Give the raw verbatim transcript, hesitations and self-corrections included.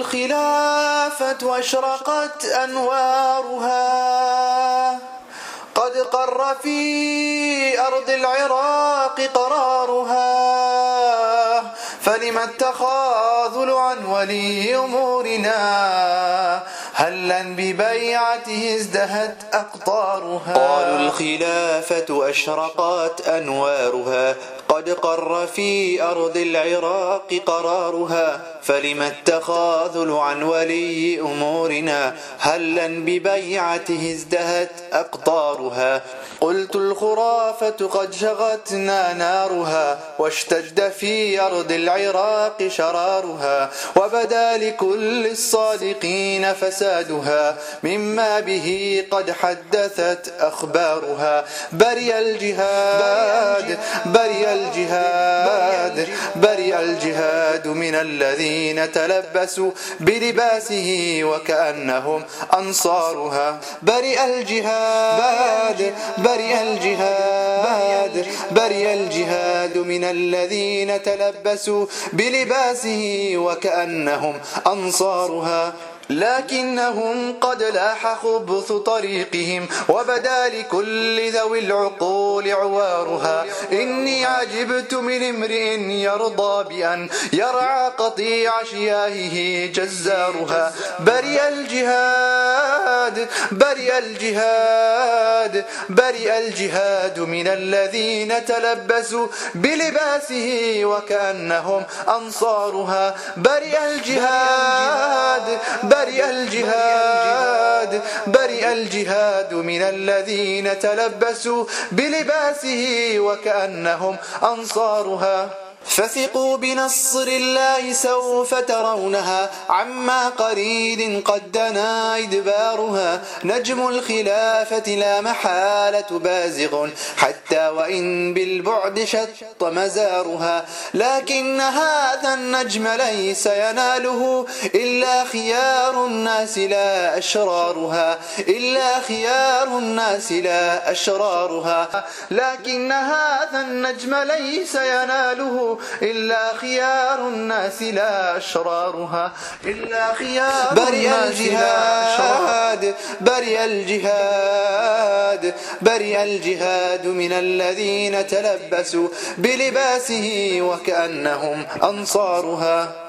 الخلافة أشرقت أنوارها، قد قر في أرض العراق قرارها، فلم التخاذل عن ولي أمورنا، هلا ببيعته ازدهت أقطارها. قالوا الخلافة أشرقت أنوارها، قد قر في أرض العراق قرارها، فلم التخاذل عن ولي أمورنا، هلا ببيعته ازدهت أقطارها. قلت الخرافة قد شغتنا نارها، واشتد في أرض العراق شرارها، وبدا لكل الصادقين فسادها، مما به قد حدثت أخبارها. برئ الجهاد برئ الجهاد برئ الجهاد من الذين تلبسوا بلباسه وكأنهم أنصارها. برئ الجهاد برئ الجهاد برئ الجهاد من الذين تلبسوا بلباسه وكأنهم أنصارها، لكنهم قد لاح خبث طريقهم، وبدا لكل ذوي العقول عوارها. إني عجبت من امرئ يرضى بأن يرعى قطيع شياهه جزارها. برئ الجهاد برئ الجهاد برئ الجهاد من الذين تلبسوا بلباسه وكأنهم أنصارها. برئ الجهاد برئ الجهاد برئ الجهاد من الذين تلبسوا بلباسه وكأنهم أنصارها. فثقوا بنصر الله سوف ترونها، عما قريب قد دنا إدبارها. نجم الخلافة لا محالة بازغ، حتى وإن بالبعد شط مزارها، لكن هذا النجم ليس يناله إلا خيار الناس لا أشرارها، إلا خيار الناس لا أشرارها. لكن هذا النجم ليس يناله إلا خيار الناس لا أشرارها، إلا خيار برئ الجهاد برئ الجهاد برئ الجهاد من الذين تلبسوا بلباسه وكأنهم أنصارها.